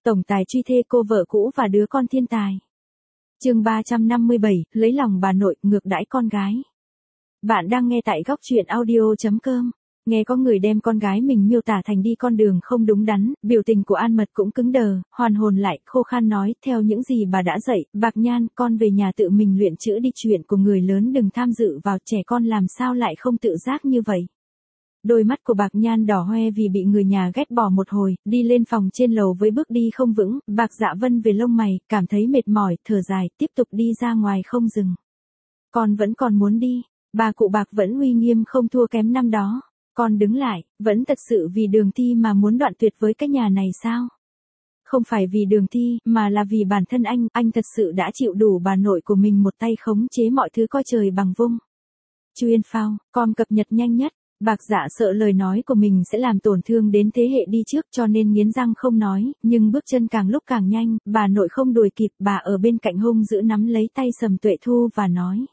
Tổng tài truy thê cô vợ cũ và đứa con thiên tài. Chương 357, lấy lòng bà nội, ngược đãi con gái. Bạn đang nghe tại góc truyện audio.com. Nghe có người đem con gái mình miêu tả thành đi con đường không đúng đắn, biểu tình của An Mật cũng cứng đờ, hoàn hồn lại, khô khan nói, theo những gì bà đã dạy, Bạc Nhan, con về nhà tự mình luyện chữ đi, chuyện của người lớn đừng tham dự vào, trẻ con làm sao lại không tự giác như vậy. Đôi mắt của Bạc Nhan đỏ hoe vì bị người nhà ghét bỏ một hồi, đi lên phòng trên lầu với bước đi không vững, Bạc Dạ Vân về lông mày, cảm thấy mệt mỏi, thở dài, tiếp tục đi ra ngoài không dừng. Con vẫn còn muốn đi, bà cụ Bạc vẫn uy nghiêm không thua kém năm đó. Con đứng lại, vẫn thật sự vì Đường Thi mà muốn đoạn tuyệt với cái nhà này sao? Không phải vì Đường Thi, mà là vì bản thân anh thật sự đã chịu đủ bà nội của mình một tay khống chế mọi thứ coi trời bằng vung. Chuyên phao, com cập nhật nhanh nhất. Bạc Dạ sợ lời nói của mình sẽ làm tổn thương đến thế hệ đi trước cho nên nghiến răng không nói, nhưng bước chân càng lúc càng nhanh, bà nội không đuổi kịp, bà ở bên cạnh hung dữ nắm lấy tay Sầm Tuệ Thu và nói.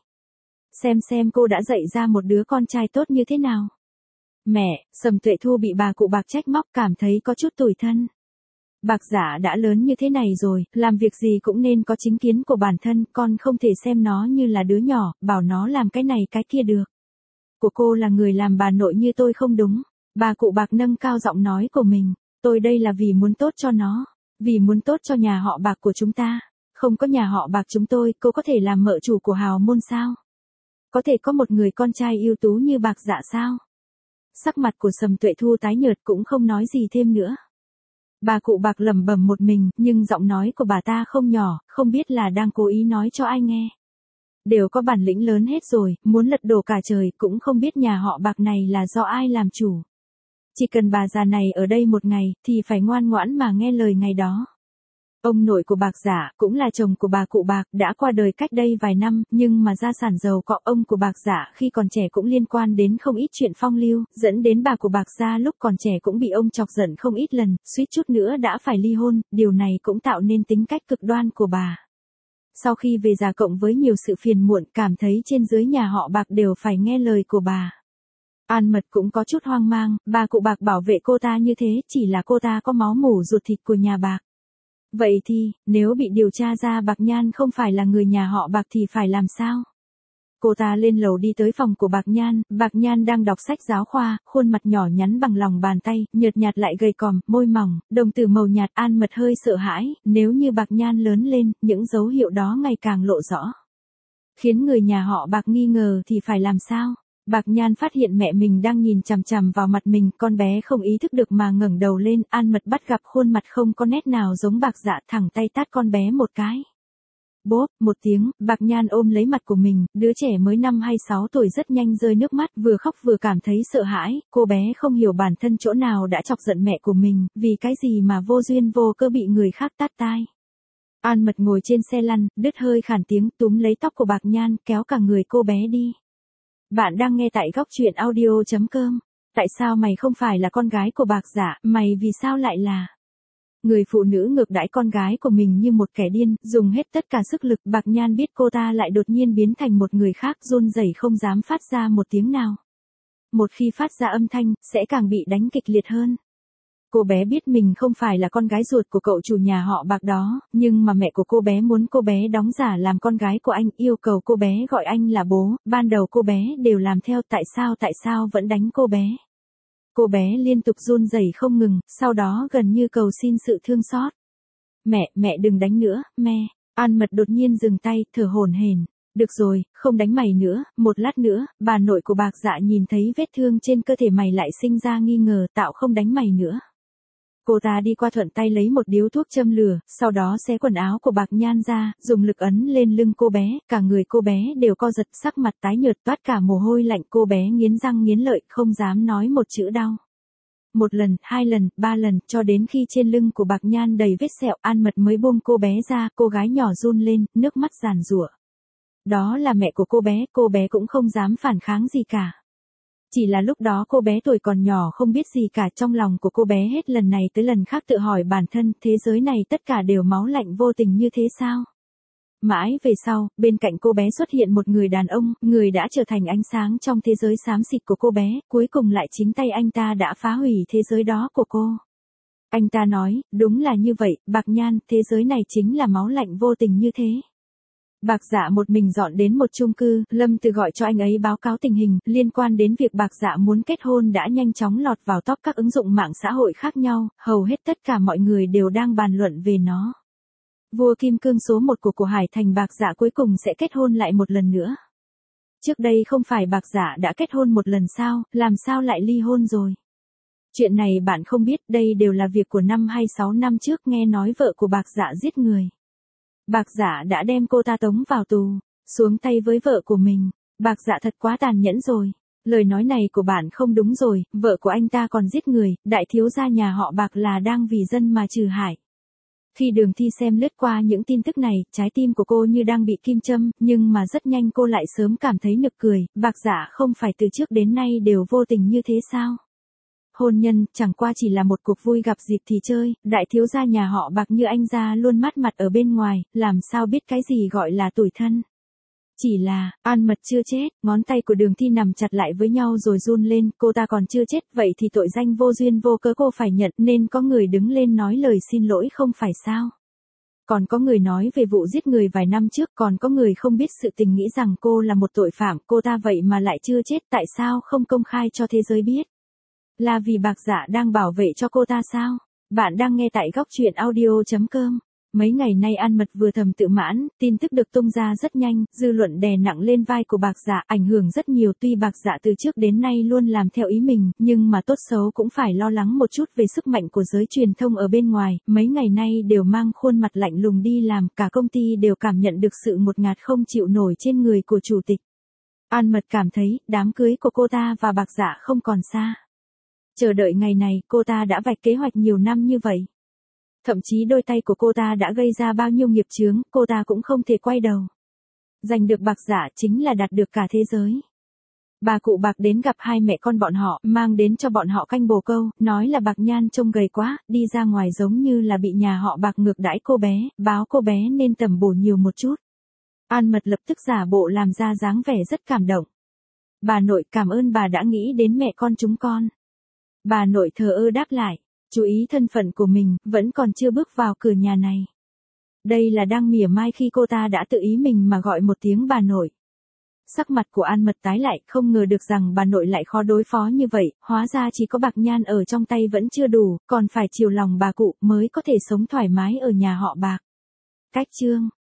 Xem cô đã dạy ra một đứa con trai tốt như thế nào. Mẹ, Sầm Tuệ Thu bị bà cụ Bạc trách móc cảm thấy có chút tủi thân. Bạc Dạ đã lớn như thế này rồi, làm việc gì cũng nên có chính kiến của bản thân, con không thể xem nó như là đứa nhỏ, bảo nó làm cái này cái kia được. Của cô là người làm bà nội như tôi không đúng. Bà cụ Bạc nâng cao giọng nói của mình, tôi đây là vì muốn tốt cho nó, vì muốn tốt cho nhà họ Bạc của chúng ta. Không có nhà họ Bạc chúng tôi, cô có thể làm mợ chủ của hào môn sao? Có thể có một người con trai ưu tú như Bạc Dạ sao? Sắc mặt của Sầm Tuệ Thu tái nhợt cũng không nói gì thêm nữa. Bà cụ Bạc lẩm bẩm một mình, nhưng giọng nói của bà ta không nhỏ, không biết là đang cố ý nói cho ai nghe. Đều có bản lĩnh lớn hết rồi, muốn lật đổ cả trời, cũng không biết nhà họ Bạc này là do ai làm chủ. Chỉ cần bà già này ở đây một ngày, thì phải ngoan ngoãn mà nghe lời ngày đó. Ông nội của Bạc Dạ, cũng là chồng của bà cụ Bạc, đã qua đời cách đây vài năm, nhưng mà gia sản giàu có. Ông của Bạc Dạ khi còn trẻ cũng liên quan đến không ít chuyện phong lưu, dẫn đến bà của Bạc gia lúc còn trẻ cũng bị ông chọc giận không ít lần, suýt chút nữa đã phải ly hôn, điều này cũng tạo nên tính cách cực đoan của bà. Sau khi về già cộng với nhiều sự phiền muộn, cảm thấy trên dưới nhà họ Bạc đều phải nghe lời của bà. An Mật cũng có chút hoang mang, bà cụ Bạc bảo vệ cô ta như thế, chỉ là cô ta có máu mủ ruột thịt của nhà Bạc. Vậy thì, nếu bị điều tra ra Bạc Nhan không phải là người nhà họ Bạc thì phải làm sao? Cô ta lên lầu đi tới phòng của Bạc Nhan đang đọc sách giáo khoa, khuôn mặt nhỏ nhắn bằng lòng bàn tay, nhợt nhạt lại gầy còm, môi mỏng, đồng tử màu nhạt. An Mật hơi sợ hãi, nếu như Bạc Nhan lớn lên, những dấu hiệu đó ngày càng lộ rõ. Khiến người nhà họ Bạc nghi ngờ thì phải làm sao? Bạc Nhan phát hiện mẹ mình đang nhìn chằm chằm vào mặt mình, con bé không ý thức được mà ngẩng đầu lên, An Mật bắt gặp khuôn mặt không có nét nào giống Bạc Dạ, thẳng tay tát con bé một cái. Bốp, một tiếng, Bạc Nhan ôm lấy mặt của mình, đứa trẻ mới 5 hay 6 tuổi rất nhanh rơi nước mắt, vừa khóc vừa cảm thấy sợ hãi, cô bé không hiểu bản thân chỗ nào đã chọc giận mẹ của mình, vì cái gì mà vô duyên vô cớ bị người khác tát tai. An Mật ngồi trên xe lăn, đứt hơi khản tiếng, túm lấy tóc của Bạc Nhan, kéo cả người cô bé đi. Bạn đang nghe tại góc truyện audio.com. Tại sao mày không phải là con gái của Bạc Dạ, mày vì sao lại là... Người phụ nữ ngược đãi con gái của mình như một kẻ điên, dùng hết tất cả sức lực. Bạc Nhan biết cô ta lại đột nhiên biến thành một người khác, run rẩy không dám phát ra một tiếng nào. Một khi phát ra âm thanh, sẽ càng bị đánh kịch liệt hơn. Cô bé biết mình không phải là con gái ruột của cậu chủ nhà họ Bạc đó, nhưng mà mẹ của cô bé muốn cô bé đóng giả làm con gái của anh, yêu cầu cô bé gọi anh là bố, ban đầu cô bé đều làm theo, tại sao vẫn đánh cô bé. Cô bé liên tục run rẩy không ngừng, sau đó gần như cầu xin sự thương xót. Mẹ đừng đánh nữa, mẹ. An Mật đột nhiên dừng tay, thở hổn hển. Được rồi, không đánh mày nữa, một lát nữa, bà nội của Bạc Dạ nhìn thấy vết thương trên cơ thể mày lại sinh ra nghi ngờ, tạo không đánh mày nữa. Cô ta đi qua thuận tay lấy một điếu thuốc châm lửa, sau đó xé quần áo của Bạc Nhan ra, dùng lực ấn lên lưng cô bé, cả người cô bé đều co giật, sắc mặt tái nhợt toát cả mồ hôi lạnh, cô bé nghiến răng nghiến lợi, không dám nói một chữ đau. Một lần, 2 lần, 3 lần, cho đến khi trên lưng của Bạc Nhan đầy vết sẹo, An Mật mới buông cô bé ra, cô gái nhỏ run lên, nước mắt giàn giụa. Đó là mẹ của cô bé cũng không dám phản kháng gì cả. Chỉ là lúc đó cô bé tuổi còn nhỏ không biết gì cả, trong lòng của cô bé hết lần này tới lần khác tự hỏi bản thân, thế giới này tất cả đều máu lạnh vô tình như thế sao? Mãi về sau, bên cạnh cô bé xuất hiện một người đàn ông, người đã trở thành ánh sáng trong thế giới xám xịt của cô bé, cuối cùng lại chính tay anh ta đã phá hủy thế giới đó của cô. Anh ta nói, đúng là như vậy, Bạc Nhan, thế giới này chính là máu lạnh vô tình như thế. Bạc Dạ một mình dọn đến một chung cư, Lâm Từ gọi cho anh ấy báo cáo tình hình, liên quan đến việc Bạc Dạ muốn kết hôn đã nhanh chóng lọt vào top các ứng dụng mạng xã hội khác nhau, hầu hết tất cả mọi người đều đang bàn luận về nó. Vua Kim Cương số 1 của Hải Thành Bạc Dạ cuối cùng sẽ kết hôn lại một lần nữa. Trước đây không phải Bạc Dạ đã kết hôn một lần sao, làm sao lại ly hôn rồi? Chuyện này bạn không biết, đây đều là việc của 5 hay 6 năm trước, nghe nói vợ của Bạc Dạ giết người. Bạc Dạ đã đem cô ta tống vào tù, xuống tay với vợ của mình. Bạc Dạ thật quá tàn nhẫn rồi. Lời nói này của bạn không đúng rồi, vợ của anh ta còn giết người, đại thiếu gia nhà họ Bạc là đang vì dân mà trừ hại. Khi Đường Thi xem lướt qua những tin tức này, trái tim của cô như đang bị kim châm, nhưng mà rất nhanh cô lại sớm cảm thấy nực cười, Bạc Dạ không phải từ trước đến nay đều vô tình như thế sao? Hôn nhân, chẳng qua chỉ là một cuộc vui gặp dịp thì chơi, đại thiếu gia nhà họ Bạc như anh ra luôn mát mặt ở bên ngoài, làm sao biết cái gì gọi là tủi thân. Chỉ là, An Mật chưa chết, ngón tay của Đường Thi nằm chặt lại với nhau rồi run lên, cô ta còn chưa chết, vậy thì tội danh vô duyên vô cớ cô phải nhận, nên có người đứng lên nói lời xin lỗi không phải sao. Còn có người nói về vụ giết người vài năm trước, còn có người không biết sự tình nghĩ rằng cô là một tội phạm, cô ta vậy mà lại chưa chết, tại sao không công khai cho thế giới biết? Là vì Bạc Dạ đang bảo vệ cho cô ta sao? Bạn đang nghe tại góc truyện audio.com. Mấy ngày nay An Mật vừa thầm tự mãn, tin tức được tung ra rất nhanh, dư luận đè nặng lên vai của Bạc Dạ, ảnh hưởng rất nhiều. Tuy Bạc Dạ từ trước đến nay luôn làm theo ý mình, nhưng mà tốt xấu cũng phải lo lắng một chút về sức mạnh của giới truyền thông ở bên ngoài, mấy ngày nay đều mang khuôn mặt lạnh lùng đi làm, cả công ty đều cảm nhận được sự ngột ngạt không chịu nổi trên người của chủ tịch. An Mật cảm thấy, đám cưới của cô ta và Bạc Dạ không còn xa. Chờ đợi ngày này, cô ta đã vạch kế hoạch nhiều năm như vậy. Thậm chí đôi tay của cô ta đã gây ra bao nhiêu nghiệp chướng, cô ta cũng không thể quay đầu. Giành được Bạc Dạ chính là đạt được cả thế giới. Bà cụ Bạc đến gặp hai mẹ con bọn họ, mang đến cho bọn họ canh bồ câu, nói là Bạc Nhan trông gầy quá, đi ra ngoài giống như là bị nhà họ Bạc ngược đãi cô bé, báo cô bé nên tầm bổ nhiều một chút. An Mật lập tức giả bộ làm ra dáng vẻ rất cảm động. Bà nội, cảm ơn bà đã nghĩ đến mẹ con chúng con. Bà nội thờ ơ đáp lại, chú ý thân phận của mình, vẫn còn chưa bước vào cửa nhà này. Đây là đang mỉa mai khi cô ta đã tự ý mình mà gọi một tiếng bà nội. Sắc mặt của An Mật tái lại, không ngờ được rằng bà nội lại khó đối phó như vậy, hóa ra chỉ có Bạc Nhan ở trong tay vẫn chưa đủ, còn phải chiều lòng bà cụ mới có thể sống thoải mái ở nhà họ Bạc. Cách chương